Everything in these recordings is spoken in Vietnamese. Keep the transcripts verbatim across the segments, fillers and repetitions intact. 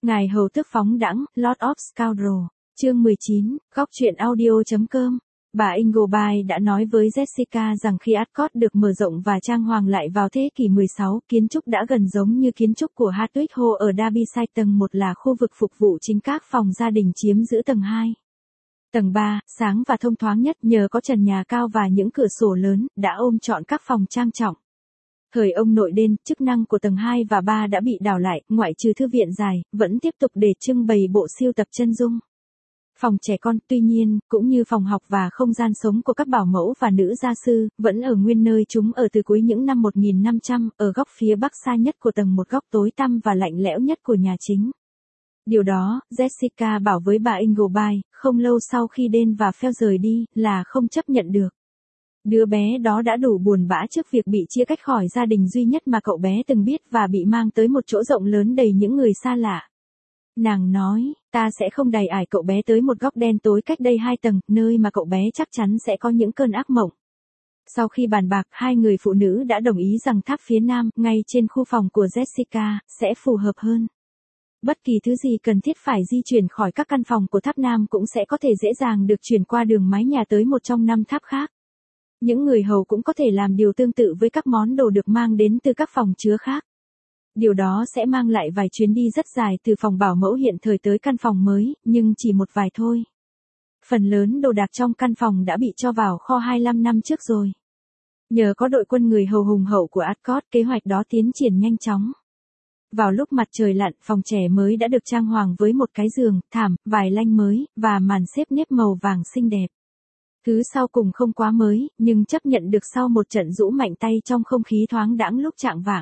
Ngài hầu tước phóng đãng, Lord of Scoundrel, chương mười chín, góc truyện audio.com. Bà Ingleby đã nói với Jessica rằng khi Ascot được mở rộng và trang hoàng lại vào thế kỷ mười sáu, kiến trúc đã gần giống như kiến trúc của Hardwick Hall ở Derbyshire. Tầng một là khu vực phục vụ chính, các phòng gia đình chiếm giữ tầng hai. Tầng ba, sáng và thông thoáng nhất nhờ có trần nhà cao và những cửa sổ lớn, đã ôm trọn các phòng trang trọng. Thời ông nội đen, chức năng của tầng hai và ba đã bị đảo lại, ngoại trừ thư viện dài, vẫn tiếp tục để trưng bày bộ sưu tập chân dung. Phòng trẻ con, tuy nhiên, cũng như phòng học và không gian sống của các bảo mẫu và nữ gia sư, vẫn ở nguyên nơi chúng ở từ cuối những năm một nghìn năm trăm, ở góc phía bắc xa nhất của tầng một, góc tối tăm và lạnh lẽo nhất của nhà chính. Điều đó, Jessica bảo với bà Ingleby, không lâu sau khi Dan và Phil rời đi, là không chấp nhận được. Đứa bé đó đã đủ buồn bã trước việc bị chia cách khỏi gia đình duy nhất mà cậu bé từng biết và bị mang tới một chỗ rộng lớn đầy những người xa lạ. Nàng nói, ta sẽ không đày ải cậu bé tới một góc đen tối cách đây hai tầng, nơi mà cậu bé chắc chắn sẽ có những cơn ác mộng. Sau khi bàn bạc, hai người phụ nữ đã đồng ý rằng tháp phía nam, ngay trên khu phòng của Jessica, sẽ phù hợp hơn. Bất kỳ thứ gì cần thiết phải di chuyển khỏi các căn phòng của tháp nam cũng sẽ có thể dễ dàng được chuyển qua đường mái nhà tới một trong năm tháp khác. Những người hầu cũng có thể làm điều tương tự với các món đồ được mang đến từ các phòng chứa khác. Điều đó sẽ mang lại vài chuyến đi rất dài từ phòng bảo mẫu hiện thời tới căn phòng mới, nhưng chỉ một vài thôi. Phần lớn đồ đạc trong căn phòng đã bị cho vào kho hai mươi lăm năm trước rồi. Nhờ có đội quân người hầu hùng hậu của Ascot, kế hoạch đó tiến triển nhanh chóng. Vào lúc mặt trời lặn, phòng trẻ mới đã được trang hoàng với một cái giường, thảm, vài lanh mới, và màn xếp nếp màu vàng xinh đẹp. Thứ sau cùng không quá mới, nhưng chấp nhận được sau một trận rũ mạnh tay trong không khí thoáng đãng lúc chạng vạng.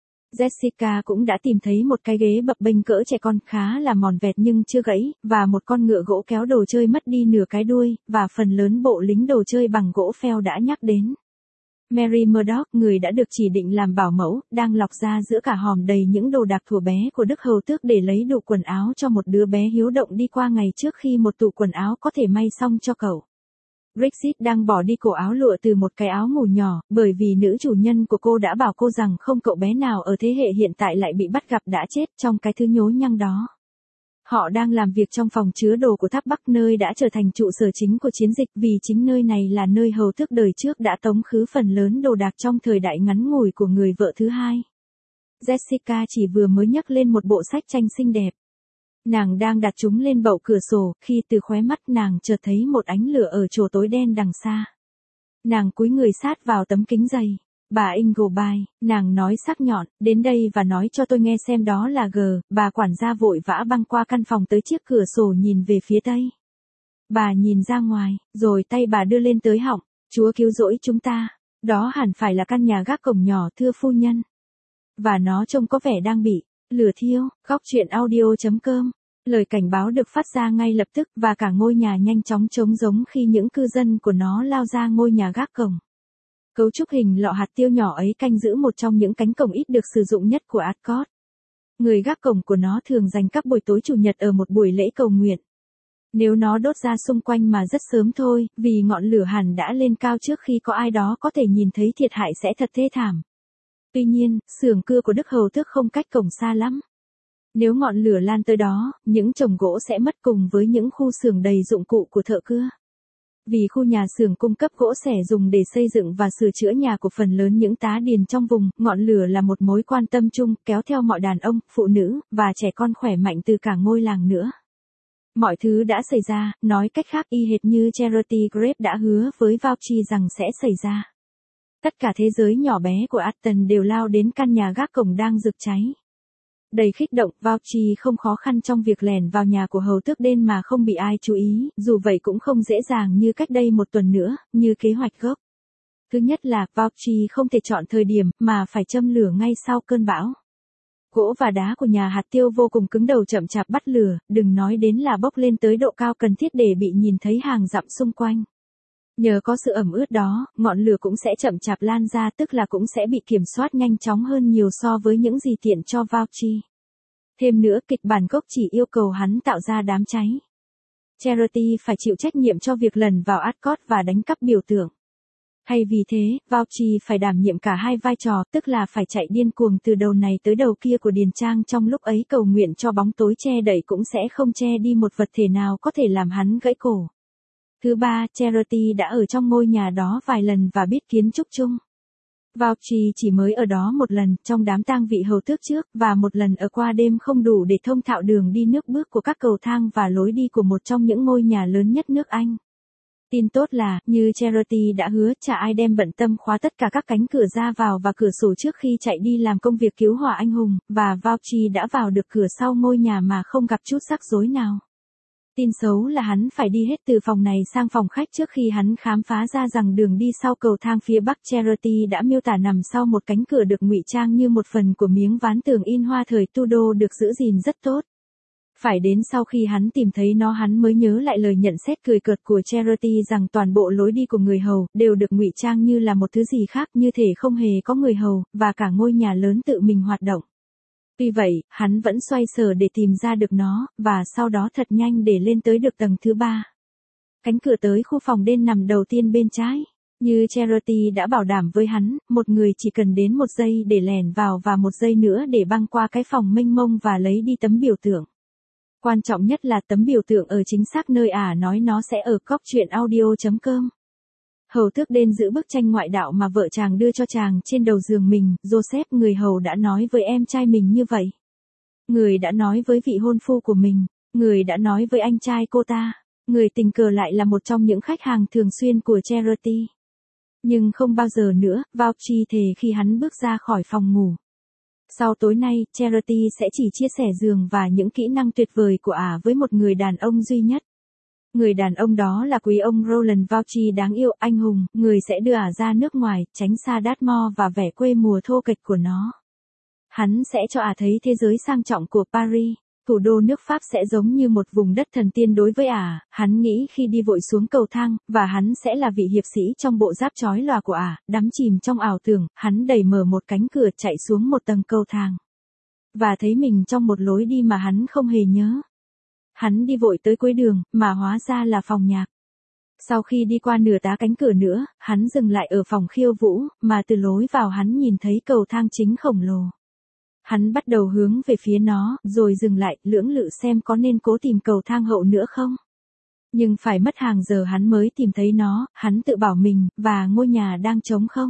Jessica cũng đã tìm thấy một cái ghế bập bênh cỡ trẻ con, khá là mòn vẹt nhưng chưa gãy, và một con ngựa gỗ kéo đồ chơi mất đi nửa cái đuôi, và phần lớn bộ lính đồ chơi bằng gỗ Phil đã nhắc đến. Mary Murdoch, người đã được chỉ định làm bảo mẫu, đang lọc ra giữa cả hòm đầy những đồ đạc thuở bé của Đức Hầu Tước để lấy đủ quần áo cho một đứa bé hiếu động đi qua ngày trước khi một tủ quần áo có thể may xong cho cậu. Brexit đang bỏ đi cổ áo lụa từ một cái áo ngủ nhỏ, bởi vì nữ chủ nhân của cô đã bảo cô rằng không cậu bé nào ở thế hệ hiện tại lại bị bắt gặp đã chết trong cái thứ nhố nhăng đó. Họ đang làm việc trong phòng chứa đồ của tháp Bắc, nơi đã trở thành trụ sở chính của chiến dịch, vì chính nơi này là nơi hầu tước đời trước đã tống khứ phần lớn đồ đạc trong thời đại ngắn ngủi của người vợ thứ hai. Jessica chỉ vừa mới nhấc lên một bộ sách tranh xinh đẹp. Nàng đang đặt chúng lên bậu cửa sổ, khi từ khóe mắt nàng chợt thấy một ánh lửa ở chỗ tối đen đằng xa. Nàng cúi người sát vào tấm kính dày. Bà Ingleby, nàng nói sắc nhọn, đến đây và nói cho tôi nghe xem đó là G. Bà quản gia vội vã băng qua căn phòng tới chiếc cửa sổ nhìn về phía tây. Bà nhìn ra ngoài, rồi tay bà đưa lên tới họng. Chúa cứu rỗi chúng ta. Đó hẳn phải là căn nhà gác cổng nhỏ, thưa phu nhân. Và nó trông có vẻ đang bị lửa thiêu. Góc truyện audio.com. Lời cảnh báo được phát ra ngay lập tức, và cả ngôi nhà nhanh chóng trống giống khi những cư dân của nó lao ra ngôi nhà gác cổng. Cấu trúc hình lọ hạt tiêu nhỏ ấy canh giữ một trong những cánh cổng ít được sử dụng nhất của Ascot. Người gác cổng của nó thường dành các buổi tối chủ nhật ở một buổi lễ cầu nguyện. Nếu nó đốt ra xung quanh mà rất sớm thôi, vì ngọn lửa hẳn đã lên cao trước khi có ai đó có thể nhìn thấy, thiệt hại sẽ thật thê thảm. Tuy nhiên, xưởng cưa của Đức Hầu Tước không cách cổng xa lắm. Nếu ngọn lửa lan tới đó, những chồng gỗ sẽ mất cùng với những khu xưởng đầy dụng cụ của thợ cưa. Vì khu nhà xưởng cung cấp gỗ xẻ dùng để xây dựng và sửa chữa nhà của phần lớn những tá điền trong vùng, ngọn lửa là một mối quan tâm chung, kéo theo mọi đàn ông, phụ nữ, và trẻ con khỏe mạnh từ cả ngôi làng nữa. Mọi thứ đã xảy ra, nói cách khác y hệt như Charity Grape đã hứa với Vauci rằng sẽ xảy ra. Tất cả thế giới nhỏ bé của Aston đều lao đến căn nhà gác cổng đang rực cháy. Đầy khích động, Vauci không khó khăn trong việc lẻn vào nhà của hầu tước đen mà không bị ai chú ý, dù vậy cũng không dễ dàng như cách đây một tuần nữa, như kế hoạch gốc. Thứ nhất là, Vauci không thể chọn thời điểm, mà phải châm lửa ngay sau cơn bão. Gỗ và đá của nhà hạt tiêu vô cùng cứng đầu, chậm chạp bắt lửa, đừng nói đến là bốc lên tới độ cao cần thiết để bị nhìn thấy hàng dặm xung quanh. Nhờ có sự ẩm ướt đó, ngọn lửa cũng sẽ chậm chạp lan ra, tức là cũng sẽ bị kiểm soát nhanh chóng hơn nhiều so với những gì tiện cho Vauci. Thêm nữa, kịch bản gốc chỉ yêu cầu hắn tạo ra đám cháy. Charity phải chịu trách nhiệm cho việc lần vào Ascot và đánh cắp biểu tượng. Thay vì thế, Vauchi phải đảm nhiệm cả hai vai trò, tức là phải chạy điên cuồng từ đầu này tới đầu kia của Điền Trang trong lúc ấy cầu nguyện cho bóng tối che đậy cũng sẽ không che đi một vật thể nào có thể làm hắn gãy cổ. Thứ ba, Charity đã ở trong ngôi nhà đó vài lần và biết kiến trúc chung. Vauchi chỉ mới ở đó một lần trong đám tang vị hầu tước trước và một lần ở qua đêm không đủ để thông thạo đường đi nước bước của các cầu thang và lối đi của một trong những ngôi nhà lớn nhất nước Anh. Tin tốt là, như Charity đã hứa, chả ai đem bận tâm khóa tất cả các cánh cửa ra vào và cửa sổ trước khi chạy đi làm công việc cứu hỏa anh hùng, và Vauchi đã vào được cửa sau ngôi nhà mà không gặp chút rắc rối nào. Tin xấu là hắn phải đi hết từ phòng này sang phòng khách trước khi hắn khám phá ra rằng đường đi sau cầu thang phía bắc Charity đã miêu tả nằm sau một cánh cửa được ngụy trang như một phần của miếng ván tường in hoa thời Tudor được giữ gìn rất tốt. Phải đến sau khi hắn tìm thấy nó hắn mới nhớ lại lời nhận xét cười cợt của Charity rằng toàn bộ lối đi của người hầu đều được ngụy trang như là một thứ gì khác, như thể không hề có người hầu, và cả ngôi nhà lớn tự mình hoạt động. Tuy vậy, hắn vẫn xoay sở để tìm ra được nó, và sau đó thật nhanh để lên tới được tầng thứ ba. Cánh cửa tới khu phòng đen nằm đầu tiên bên trái. Như Charity đã bảo đảm với hắn, một người chỉ cần đến một giây để lèn vào và một giây nữa để băng qua cái phòng mênh mông và lấy đi tấm biểu tượng. Quan trọng nhất là tấm biểu tượng ở chính xác nơi ả nói nó sẽ ở cóc truyện audio chấm com. Hầu tước đến giữ bức tranh ngoại đạo mà vợ chàng đưa cho chàng trên đầu giường mình, Joseph người hầu đã nói với em trai mình như vậy. Người đã nói với vị hôn phu của mình, người đã nói với anh trai cô ta, người tình cờ lại là một trong những khách hàng thường xuyên của Charity. Nhưng không bao giờ nữa, Vauchi thề khi hắn bước ra khỏi phòng ngủ. Sau tối nay, Charity sẽ chỉ chia sẻ giường và những kỹ năng tuyệt vời của ả với một người đàn ông duy nhất. Người đàn ông đó là quý ông Roland Vauchi đáng yêu, anh hùng, người sẽ đưa ả ra nước ngoài, tránh xa Dartmoor và vẻ quê mùa thô kệch của nó. Hắn sẽ cho ả thấy thế giới sang trọng của Paris, thủ đô nước Pháp sẽ giống như một vùng đất thần tiên đối với ả, hắn nghĩ khi đi vội xuống cầu thang, và hắn sẽ là vị hiệp sĩ trong bộ giáp chói lòa của ả, đắm chìm trong ảo tưởng, hắn đẩy mở một cánh cửa chạy xuống một tầng cầu thang. Và thấy mình trong một lối đi mà hắn không hề nhớ. Hắn đi vội tới cuối đường, mà hóa ra là phòng nhạc. Sau khi đi qua nửa tá cánh cửa nữa, hắn dừng lại ở phòng khiêu vũ, mà từ lối vào hắn nhìn thấy cầu thang chính khổng lồ. Hắn bắt đầu hướng về phía nó, rồi dừng lại, lưỡng lự xem có nên cố tìm cầu thang hậu nữa không. Nhưng phải mất hàng giờ hắn mới tìm thấy nó, hắn tự bảo mình, và ngôi nhà đang trống không.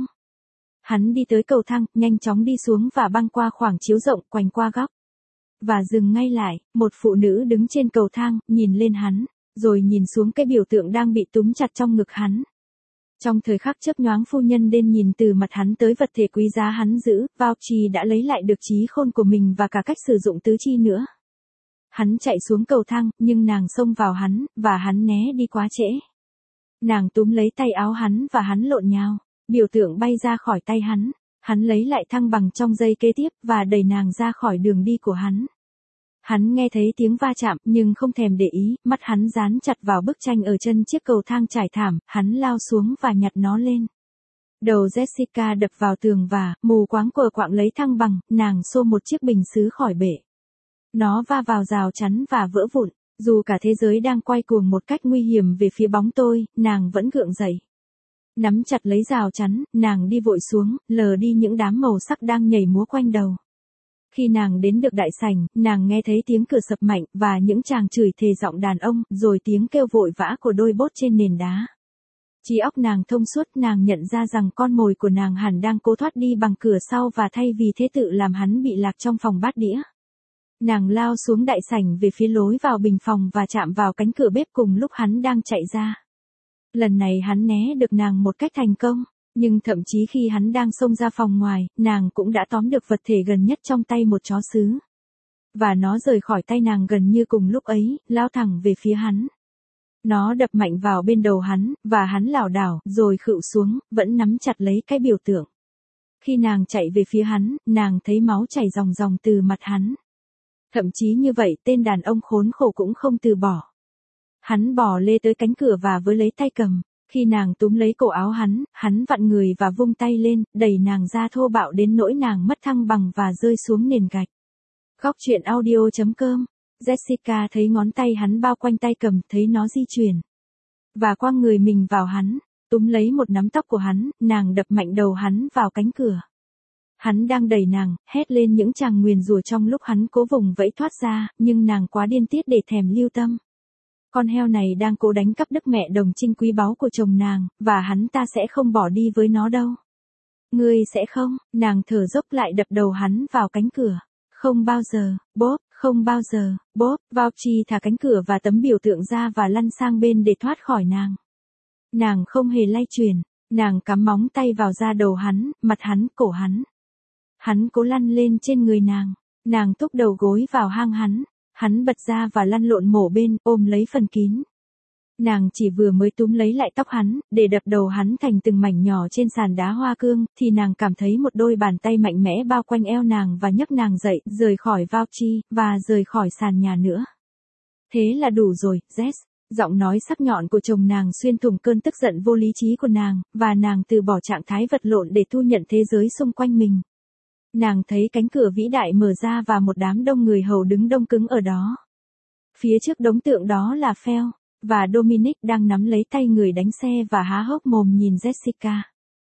Hắn đi tới cầu thang, nhanh chóng đi xuống và băng qua khoảng chiếu rộng, quanh qua góc. Và dừng ngay lại, một phụ nữ đứng trên cầu thang, nhìn lên hắn, rồi nhìn xuống cái biểu tượng đang bị túm chặt trong ngực hắn. Trong thời khắc chớp nhoáng phu nhân đen nhìn từ mặt hắn tới vật thể quý giá hắn giữ, Vauchi đã lấy lại được trí khôn của mình và cả cách sử dụng tứ chi nữa. Hắn chạy xuống cầu thang, nhưng nàng xông vào hắn, và hắn né đi quá trễ. Nàng túm lấy tay áo hắn và hắn lộn nhào, biểu tượng bay ra khỏi tay hắn. Hắn lấy lại thăng bằng trong giây kế tiếp, và đẩy nàng ra khỏi đường đi của hắn. Hắn nghe thấy tiếng va chạm, nhưng không thèm để ý, mắt hắn dán chặt vào bức tranh ở chân chiếc cầu thang trải thảm, hắn lao xuống và nhặt nó lên. Đầu Jessica đập vào tường và, mù quáng quờ quạng lấy thăng bằng, nàng xô một chiếc bình sứ khỏi bể. Nó va vào rào chắn và vỡ vụn, dù cả thế giới đang quay cuồng một cách nguy hiểm về phía bóng tôi, nàng vẫn gượng dậy. Nắm chặt lấy rào chắn, nàng đi vội xuống, lờ đi những đám màu sắc đang nhảy múa quanh đầu. Khi nàng đến được đại sảnh, nàng nghe thấy tiếng cửa sập mạnh, và những chàng chửi thề giọng đàn ông, rồi tiếng kêu vội vã của đôi bốt trên nền đá. Trí óc nàng thông suốt, nàng nhận ra rằng con mồi của nàng hẳn đang cố thoát đi bằng cửa sau và thay vì thế tự làm hắn bị lạc trong phòng bát đĩa. Nàng lao xuống đại sảnh về phía lối vào bình phòng và chạm vào cánh cửa bếp cùng lúc hắn đang chạy ra. Lần này hắn né được nàng một cách thành công, nhưng thậm chí khi hắn đang xông ra phòng ngoài, nàng cũng đã tóm được vật thể gần nhất trong tay một chó sứ. Và nó rời khỏi tay nàng gần như cùng lúc ấy, lao thẳng về phía hắn. Nó đập mạnh vào bên đầu hắn, và hắn lảo đảo, rồi khuỵu xuống, vẫn nắm chặt lấy cái biểu tượng. Khi nàng chạy về phía hắn, nàng thấy máu chảy ròng ròng từ mặt hắn. Thậm chí như vậy, tên đàn ông khốn khổ cũng không từ bỏ. Hắn bò lê tới cánh cửa và với lấy tay cầm. Khi nàng túm lấy cổ áo hắn, hắn vặn người và vung tay lên, đẩy nàng ra thô bạo đến nỗi nàng mất thăng bằng và rơi xuống nền gạch. Góc truyện audio chấm com. Jessica thấy ngón tay hắn bao quanh tay cầm, thấy nó di chuyển. Và quăng người mình vào hắn. túm lấy một nắm tóc của hắn, nàng đập mạnh đầu hắn vào cánh cửa. Hắn đang đẩy nàng, hét lên những tràng nguyền rủa trong lúc hắn cố vùng vẫy thoát ra, nhưng nàng quá điên tiết để thèm lưu tâm. Con heo này đang cố đánh cắp đức mẹ đồng trinh quý báu của chồng nàng, và hắn ta sẽ không bỏ đi với nó đâu. Ngươi sẽ không, nàng thở dốc lại đập đầu hắn vào cánh cửa. Không bao giờ, bốp, không bao giờ, bốp, Vauchi thả cánh cửa và tấm biểu tượng ra và lăn sang bên để thoát khỏi nàng. Nàng không hề lay chuyển, nàng cắm móng tay vào da đầu hắn, mặt hắn, cổ hắn. Hắn cố lăn lên trên người nàng, nàng túc đầu gối vào hang hắn, hắn bật ra và lăn lộn mổ bên, ôm lấy phần kín. Nàng chỉ vừa mới túm lấy lại tóc hắn, để đập đầu hắn thành từng mảnh nhỏ trên sàn đá hoa cương, thì nàng cảm thấy một đôi bàn tay mạnh mẽ bao quanh eo nàng và nhấc nàng dậy, rời khỏi Vauchi, và rời khỏi sàn nhà nữa. Thế là đủ rồi, Jess. Giọng nói sắc nhọn của chồng nàng xuyên thủng cơn tức giận vô lý trí của nàng, và nàng từ bỏ trạng thái vật lộn để thu nhận thế giới xung quanh mình. Nàng thấy cánh cửa vĩ đại mở ra và một đám đông người hầu đứng đông cứng ở đó. Phía trước đống tượng đó là Phil, và Dominic đang nắm lấy tay người đánh xe và há hốc mồm nhìn Jessica.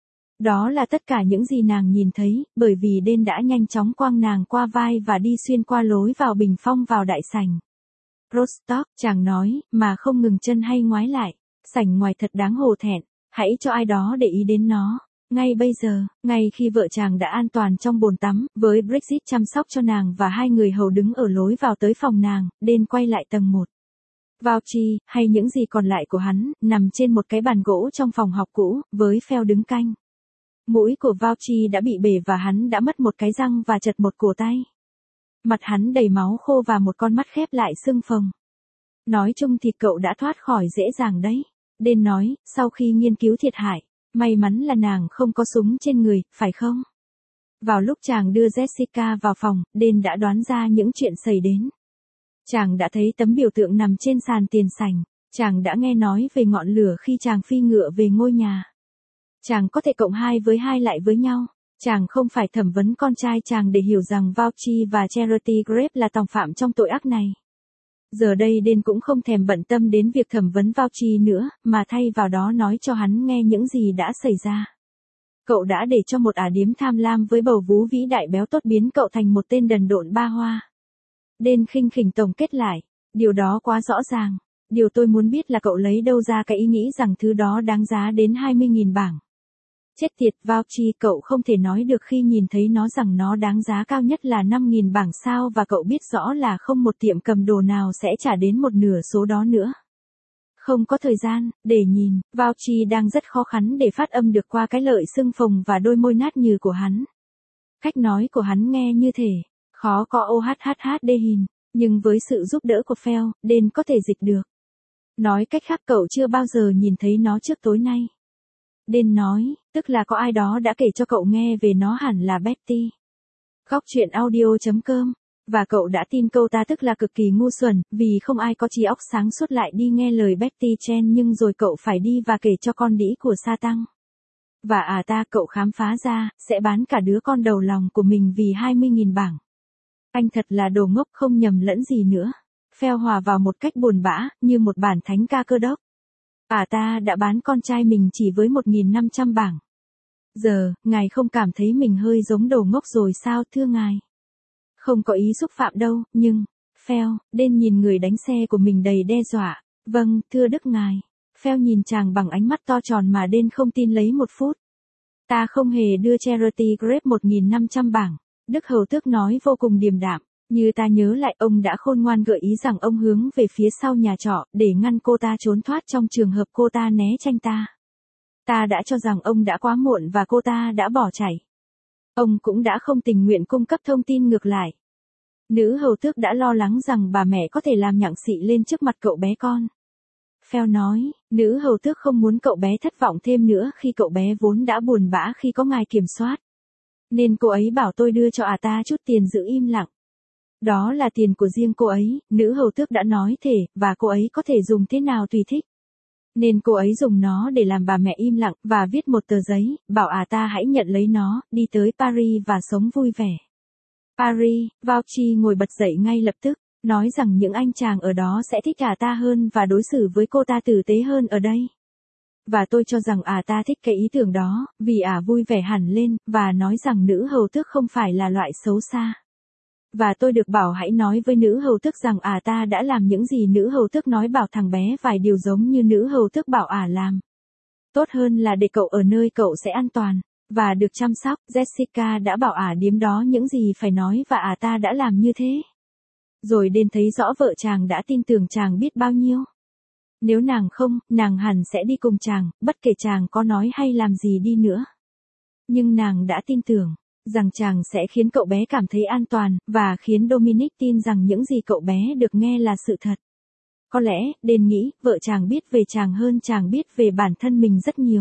Đó là tất cả những gì nàng nhìn thấy, bởi vì Đen đã nhanh chóng quăng nàng qua vai và đi xuyên qua lối vào bình phong vào đại sảnh. Rostock, chàng nói, mà không ngừng chân hay ngoái lại. Sảnh ngoài thật đáng hổ thẹn, hãy cho ai đó để ý đến nó. Ngay bây giờ, ngay khi vợ chàng đã an toàn trong bồn tắm, với Brexit chăm sóc cho nàng và hai người hầu đứng ở lối vào tới phòng nàng, Đen quay lại tầng một. Vauchi, hay những gì còn lại của hắn, nằm trên một cái bàn gỗ trong phòng học cũ, với Phil đứng canh. Mũi của Vauchi đã bị bể và hắn đã mất một cái răng và chật một cổ tay. Mặt hắn đầy máu khô và một con mắt khép lại sưng phồng. Nói chung thì cậu đã thoát khỏi dễ dàng đấy. Đen nói, sau khi nghiên cứu thiệt hại, may mắn là nàng không có súng trên người, phải không? Vào lúc chàng đưa Jessica vào phòng, Đen đã đoán ra những chuyện xảy đến. Chàng đã thấy tấm biểu tượng nằm trên sàn tiền sảnh, chàng đã nghe nói về ngọn lửa khi chàng phi ngựa về ngôi nhà. Chàng có thể cộng hai với hai lại với nhau. Chàng không phải thẩm vấn con trai chàng để hiểu rằng Vauchi và Charity Grape là tòng phạm trong tội ác này. Giờ đây Đen cũng không thèm bận tâm đến việc thẩm vấn Vauchi nữa, mà thay vào đó nói cho hắn nghe những gì đã xảy ra. Cậu đã để cho một ả điếm tham lam với bầu vú vĩ đại béo tốt biến cậu thành một tên đần độn ba hoa. Đen khinh khỉnh tổng kết lại, điều đó quá rõ ràng. Điều tôi muốn biết là cậu lấy đâu ra cái ý nghĩ rằng thứ đó đáng giá đến hai mươi nghìn bảng. Chết tiệt, Vauchi, cậu không thể nói được khi nhìn thấy nó rằng nó đáng giá cao nhất là năm nghìn bảng sao, và cậu biết rõ là không một tiệm cầm đồ nào sẽ trả đến một nửa số đó nữa. Không có thời gian, để nhìn, Vauchi đang rất khó khăn để phát âm được qua cái lợi sưng phồng và đôi môi nát nhừ của hắn. Cách nói của hắn nghe như thể, khó có ohhhd hình, nhưng với sự giúp đỡ của Phil, Đen có thể dịch được. Nói cách khác cậu chưa bao giờ nhìn thấy nó trước tối nay. Đen nói, tức là có ai đó đã kể cho cậu nghe về nó, hẳn là Betty. Góc truyện audio chấm com. Và cậu đã tin câu ta, tức là cực kỳ ngu xuẩn, vì không ai có trí óc sáng suốt lại đi nghe lời Betty Chen, nhưng rồi cậu phải đi và kể cho con đĩ của sa tăng. Và à ta, cậu khám phá ra, sẽ bán cả đứa con đầu lòng của mình vì hai mươi nghìn bảng. Anh thật là đồ ngốc, không nhầm lẫn gì nữa. Phil hòa vào một cách buồn bã, như một bản thánh ca cơ đốc. À ta đã bán con trai mình chỉ với một nghìn năm trăm bảng. Giờ, ngài không cảm thấy mình hơi giống đồ ngốc rồi sao thưa ngài? Không có ý xúc phạm đâu, nhưng... Phil, Đen nhìn người đánh xe của mình đầy đe dọa. Vâng, thưa đức ngài. Phil nhìn chàng bằng ánh mắt to tròn mà Đen không tin lấy một phút. Ta không hề đưa Charity Grape một nghìn năm trăm bảng. Đức hầu tước nói vô cùng điềm đạm. Như ta nhớ lại, ông đã khôn ngoan gợi ý rằng ông hướng về phía sau nhà trọ, để ngăn cô ta trốn thoát trong trường hợp cô ta né tránh ta. Ta đã cho rằng ông đã quá muộn và cô ta đã bỏ chạy. Ông cũng đã không tình nguyện cung cấp thông tin ngược lại. Nữ hầu tước đã lo lắng rằng bà mẹ có thể làm nhặng xị lên trước mặt cậu bé con. Phil nói, nữ hầu tước không muốn cậu bé thất vọng thêm nữa khi cậu bé vốn đã buồn bã khi có ngài kiểm soát. Nên cô ấy bảo tôi đưa cho à ta chút tiền giữ im lặng. Đó là tiền của riêng cô ấy, nữ hầu tước đã nói thể, và cô ấy có thể dùng thế nào tùy thích. Nên cô ấy dùng nó để làm bà mẹ im lặng, và viết một tờ giấy, bảo à ta hãy nhận lấy nó, đi tới Paris và sống vui vẻ. Paris, Vauchi ngồi bật dậy ngay lập tức, nói rằng những anh chàng ở đó sẽ thích à ta hơn và đối xử với cô ta tử tế hơn ở đây. Và tôi cho rằng à ta thích cái ý tưởng đó, vì à vui vẻ hẳn lên, và nói rằng nữ hầu tước không phải là loại xấu xa. Và tôi được bảo hãy nói với nữ hầu tước rằng à ta đã làm những gì nữ hầu tước nói, bảo thằng bé vài điều giống như nữ hầu tước bảo à làm. Tốt hơn là để cậu ở nơi cậu sẽ an toàn, và được chăm sóc. Jessica đã bảo ả điếm đó những gì phải nói và ả ta đã làm như thế. Rồi đến thấy rõ vợ chàng đã tin tưởng chàng biết bao nhiêu. Nếu nàng không, nàng hẳn sẽ đi cùng chàng, bất kể chàng có nói hay làm gì đi nữa. Nhưng nàng đã tin tưởng rằng chàng sẽ khiến cậu bé cảm thấy an toàn, và khiến Dominic tin rằng những gì cậu bé được nghe là sự thật. Có lẽ, Đền nghĩ, vợ chàng biết về chàng hơn chàng biết về bản thân mình rất nhiều.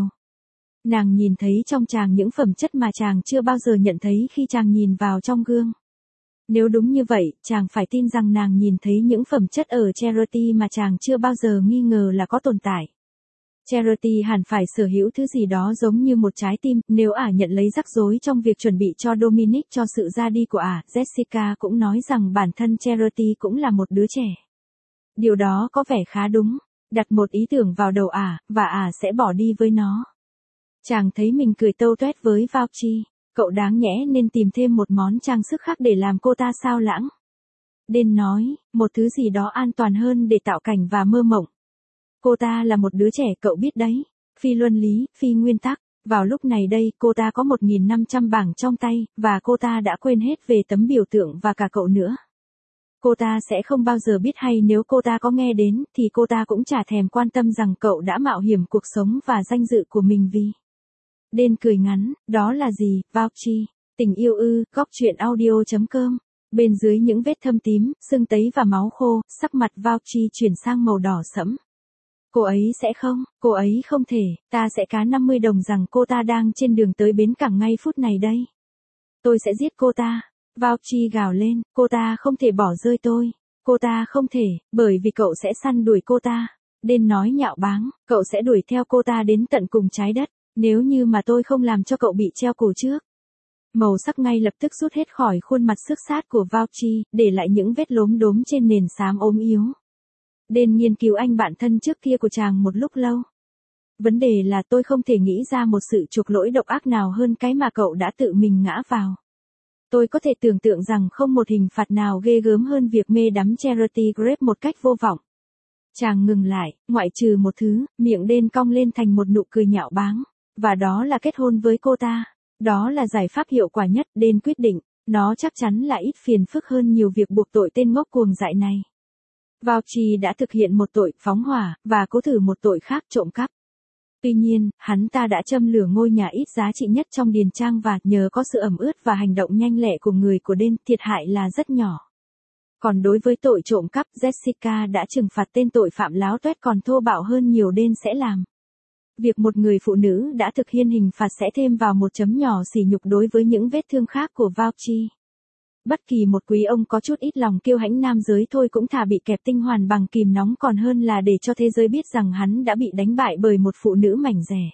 Nàng nhìn thấy trong chàng những phẩm chất mà chàng chưa bao giờ nhận thấy khi chàng nhìn vào trong gương. Nếu đúng như vậy, chàng phải tin rằng nàng nhìn thấy những phẩm chất ở Charity mà chàng chưa bao giờ nghi ngờ là có tồn tại. Charity hẳn phải sở hữu thứ gì đó giống như một trái tim, nếu ả nhận lấy rắc rối trong việc chuẩn bị cho Dominic cho sự ra đi của ả. Jessica cũng nói rằng bản thân Charity cũng là một đứa trẻ. Điều đó có vẻ khá đúng, đặt một ý tưởng vào đầu ả, và ả sẽ bỏ đi với nó. Chàng thấy mình cười tâu tuét với Vauchi, cậu đáng nhẽ nên tìm thêm một món trang sức khác để làm cô ta sao lãng. Đên nói, một thứ gì đó an toàn hơn để tạo cảnh và mơ mộng. Cô ta là một đứa trẻ cậu biết đấy, phi luân lý, phi nguyên tắc. Vào lúc này đây, cô ta có một nghìn năm trăm bảng trong tay, và cô ta đã quên hết về tấm biểu tượng và cả cậu nữa. Cô ta sẽ không bao giờ biết, hay nếu cô ta có nghe đến, thì cô ta cũng chả thèm quan tâm rằng cậu đã mạo hiểm cuộc sống và danh dự của mình vì. Đên cười ngắn, đó là gì, Vauchi? Tình yêu ư, góc truyện audio chấm com. Bên dưới những vết thâm tím, sưng tấy và máu khô, sắc mặt Vauchi chuyển sang màu đỏ sẫm. Cô ấy sẽ không, cô ấy không thể, ta sẽ cá năm mươi đồng rằng cô ta đang trên đường tới bến cảng ngay phút này đây. Tôi sẽ giết cô ta. Vauchi gào lên, cô ta không thể bỏ rơi tôi. Cô ta không thể, bởi vì cậu sẽ săn đuổi cô ta. Đên nói nhạo báng, cậu sẽ đuổi theo cô ta đến tận cùng trái đất, nếu như mà tôi không làm cho cậu bị treo cổ trước. Màu sắc ngay lập tức rút hết khỏi khuôn mặt xước sát của Vauchi, để lại những vết lốm đốm trên nền xám ốm yếu. Đên nghiên cứu anh bạn thân trước kia của chàng một lúc lâu. Vấn đề là tôi không thể nghĩ ra một sự chuộc lỗi độc ác nào hơn cái mà cậu đã tự mình ngã vào. Tôi có thể tưởng tượng rằng không một hình phạt nào ghê gớm hơn việc mê đắm Charity Grape một cách vô vọng. Chàng ngừng lại, ngoại trừ một thứ, miệng Đên cong lên thành một nụ cười nhạo báng. Và đó là kết hôn với cô ta. Đó là giải pháp hiệu quả nhất, Đên quyết định. Nó chắc chắn là ít phiền phức hơn nhiều việc buộc tội tên ngốc cuồng dại này. Vauchi đã thực hiện một tội phóng hỏa, và cố thử một tội khác, trộm cắp. Tuy nhiên, hắn ta đã châm lửa ngôi nhà ít giá trị nhất trong điền trang và nhờ có sự ẩm ướt và hành động nhanh lẹ của người của Đên, thiệt hại là rất nhỏ. Còn đối với tội trộm cắp, Jessica đã trừng phạt tên tội phạm láo tuét còn thô bạo hơn nhiều Đên sẽ làm. Việc một người phụ nữ đã thực hiện hình phạt sẽ thêm vào một chấm nhỏ sỉ nhục đối với những vết thương khác của Vauchi. Bất kỳ một quý ông có chút ít lòng kiêu hãnh nam giới thôi cũng thà bị kẹp tinh hoàn bằng kìm nóng còn hơn là để cho thế giới biết rằng hắn đã bị đánh bại bởi một phụ nữ mảnh dẻ.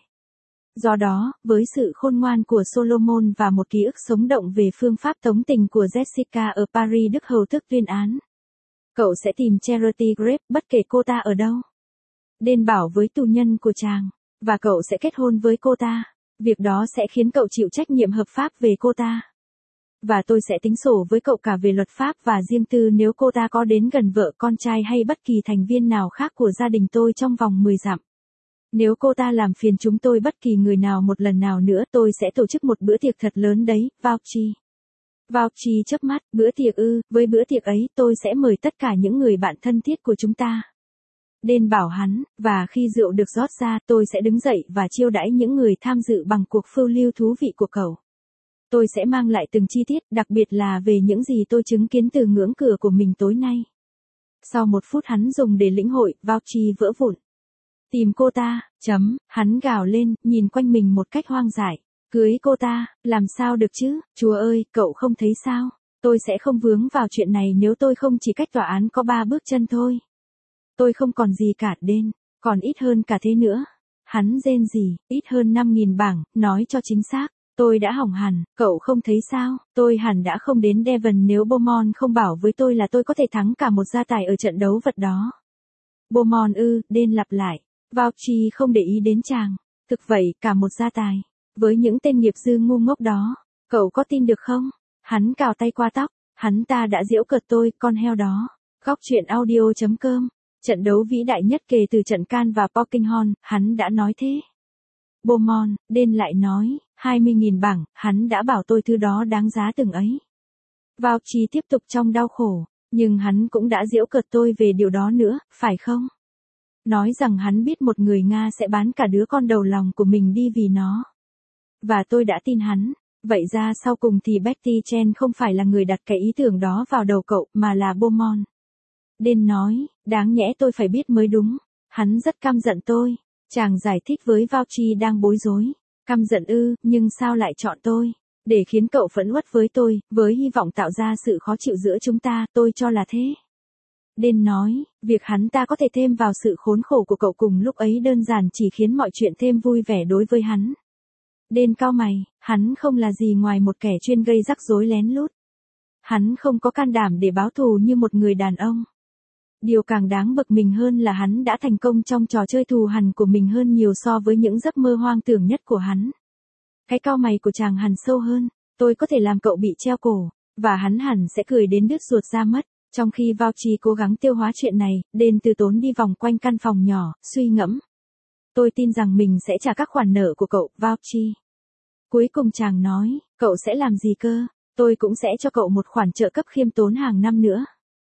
Do đó, với sự khôn ngoan của Solomon và một ký ức sống động về phương pháp tống tình của Jessica ở Paris, Đức hầu tước tuyên án. Cậu sẽ tìm Charity Grape bất kể cô ta ở đâu. Đên bảo với tù nhân của chàng. Và cậu sẽ kết hôn với cô ta. Việc đó sẽ khiến cậu chịu trách nhiệm hợp pháp về cô ta. Và tôi sẽ tính sổ với cậu cả về luật pháp và riêng tư nếu cô ta có đến gần vợ con trai hay bất kỳ thành viên nào khác của gia đình tôi trong vòng mười dặm. Nếu cô ta làm phiền chúng tôi bất kỳ người nào một lần nào nữa tôi sẽ tổ chức một bữa tiệc thật lớn đấy, Vauchi. Vauchi chớp mắt, bữa tiệc ư, với bữa tiệc ấy tôi sẽ mời tất cả những người bạn thân thiết của chúng ta. Đên bảo hắn, và khi rượu được rót ra tôi sẽ đứng dậy và chiêu đãi những người tham dự bằng cuộc phiêu lưu thú vị của cậu. Tôi sẽ mang lại từng chi tiết, đặc biệt là về những gì tôi chứng kiến từ ngưỡng cửa của mình tối nay. Sau một phút hắn dùng để lĩnh hội, Vauchi vỡ vụn. Tìm cô ta, chấm, hắn gào lên, nhìn quanh mình một cách hoang dại. Cưới cô ta, làm sao được chứ, chúa ơi, cậu không thấy sao? Tôi sẽ không vướng vào chuyện này nếu tôi không chỉ cách tòa án có ba bước chân thôi. Tôi không còn gì cả Đên, còn ít hơn cả thế nữa. Hắn rên rỉ, ít hơn năm nghìn bảng, nói cho chính xác. Tôi đã hỏng hẳn, cậu không thấy sao? Tôi hẳn đã không đến Devon nếu Beaumont không bảo với tôi là tôi có thể thắng cả một gia tài ở trận đấu vật đó. Beaumont ư, Đên lặp lại. Vào Chi không để ý đến chàng. Thực vậy, cả một gia tài. Với những tên nghiệp dư ngu ngốc đó, cậu có tin được không? Hắn cào tay qua tóc, hắn ta đã giễu cợt tôi, con heo đó. Góc truyện audio.com. Trận đấu vĩ đại nhất kể từ trận Can và Porkinghon, hắn đã nói thế. Beaumont, đên lại nói, hai mươi nghìn bảng, hắn đã bảo tôi thứ đó đáng giá từng ấy. Vào Chi tiếp tục trong đau khổ, nhưng hắn cũng đã giễu cợt tôi về điều đó nữa, phải không? Nói rằng hắn biết một người Nga sẽ bán cả đứa con đầu lòng của mình đi vì nó. Và tôi đã tin hắn. Vậy ra sau cùng thì Betty Chen không phải là người đặt cái ý tưởng đó vào đầu cậu, mà là Beaumont. Đên nói, đáng nhẽ tôi phải biết mới đúng. Hắn rất căm giận tôi. Chàng giải thích với Vào Chi đang bối rối. Căm giận ư, nhưng sao lại chọn tôi? Để khiến cậu phẫn uất với tôi, với hy vọng tạo ra sự khó chịu giữa chúng ta, tôi cho là thế. Đên nói, việc hắn ta có thể thêm vào sự khốn khổ của cậu cùng lúc ấy đơn giản chỉ khiến mọi chuyện thêm vui vẻ đối với hắn. Đên cau mày, hắn không là gì ngoài một kẻ chuyên gây rắc rối lén lút. Hắn không có can đảm để báo thù như một người đàn ông. Điều càng đáng bực mình hơn là hắn đã thành công trong trò chơi thù hằn của mình hơn nhiều so với những giấc mơ hoang tưởng nhất của hắn. Cái cau mày của chàng hằn sâu hơn, tôi có thể làm cậu bị treo cổ, và hắn hẳn sẽ cười đến đứt ruột ra mất. Trong khi Vào Chi cố gắng tiêu hóa chuyện này, Đên từ tốn đi vòng quanh căn phòng nhỏ, suy ngẫm. Tôi tin rằng mình sẽ trả các khoản nợ của cậu, Vào Chi. Cuối cùng chàng nói, cậu sẽ làm gì cơ? Tôi cũng sẽ cho cậu một khoản trợ cấp khiêm tốn hàng năm nữa.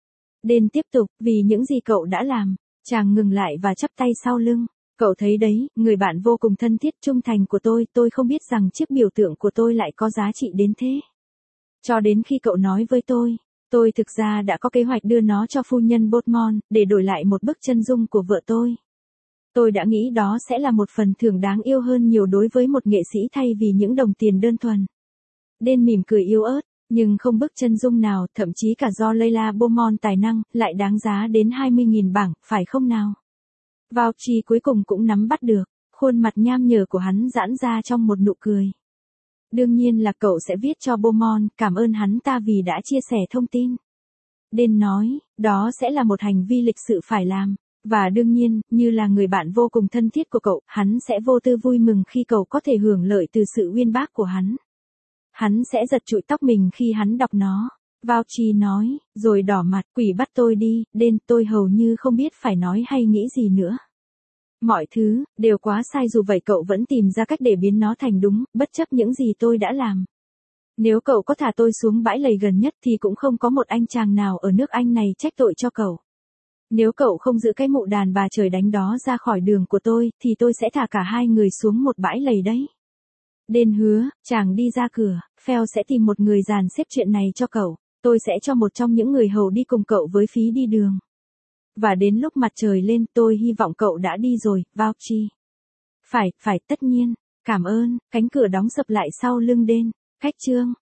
Đên tiếp tục, vì những gì cậu đã làm. Chàng ngừng lại và chắp tay sau lưng. Cậu thấy đấy, người bạn vô cùng thân thiết trung thành của tôi, tôi không biết rằng chiếc biểu tượng của tôi lại có giá trị đến thế. Cho đến khi cậu nói với tôi, tôi thực ra đã có kế hoạch đưa nó cho phu nhân Beaumont, để đổi lại một bức chân dung của vợ tôi. Tôi đã nghĩ đó sẽ là một phần thưởng đáng yêu hơn nhiều đối với một nghệ sĩ thay vì những đồng tiền đơn thuần. Đên mỉm cười yếu ớt, nhưng không bức chân dung nào, thậm chí cả do Leila Beaumont tài năng, lại đáng giá đến hai mươi nghìn bảng, phải không nào? Vào Chi cuối cùng cũng nắm bắt được, khuôn mặt nham nhở của hắn giãn ra trong một nụ cười. Đương nhiên là cậu sẽ viết cho Beaumont, cảm ơn hắn ta vì đã chia sẻ thông tin. Đên nói, đó sẽ là một hành vi lịch sự phải làm. Và đương nhiên, như là người bạn vô cùng thân thiết của cậu, hắn sẽ vô tư vui mừng khi cậu có thể hưởng lợi từ sự uyên bác của hắn. Hắn sẽ giật trụi tóc mình khi hắn đọc nó. Vào Chi nói, rồi đỏ mặt, quỷ bắt tôi đi, Đên, tôi hầu như không biết phải nói hay nghĩ gì nữa. Mọi thứ, đều quá sai dù vậy cậu vẫn tìm ra cách để biến nó thành đúng, bất chấp những gì tôi đã làm. Nếu cậu có thả tôi xuống bãi lầy gần nhất thì cũng không có một anh chàng nào ở nước Anh này trách tội cho cậu. Nếu cậu không giữ cái mụ đàn bà trời đánh đó ra khỏi đường của tôi, thì tôi sẽ thả cả hai người xuống một bãi lầy đấy. Đên hứa, chàng đi ra cửa, Phèo sẽ tìm một người dàn xếp chuyện này cho cậu, tôi sẽ cho một trong những người hầu đi cùng cậu với phí đi đường. Và đến lúc mặt trời lên tôi hy vọng cậu đã đi rồi, Vào Chi. Phải, phải, tất nhiên, cảm ơn, cánh cửa đóng sập lại sau lưng Đên, cách chương.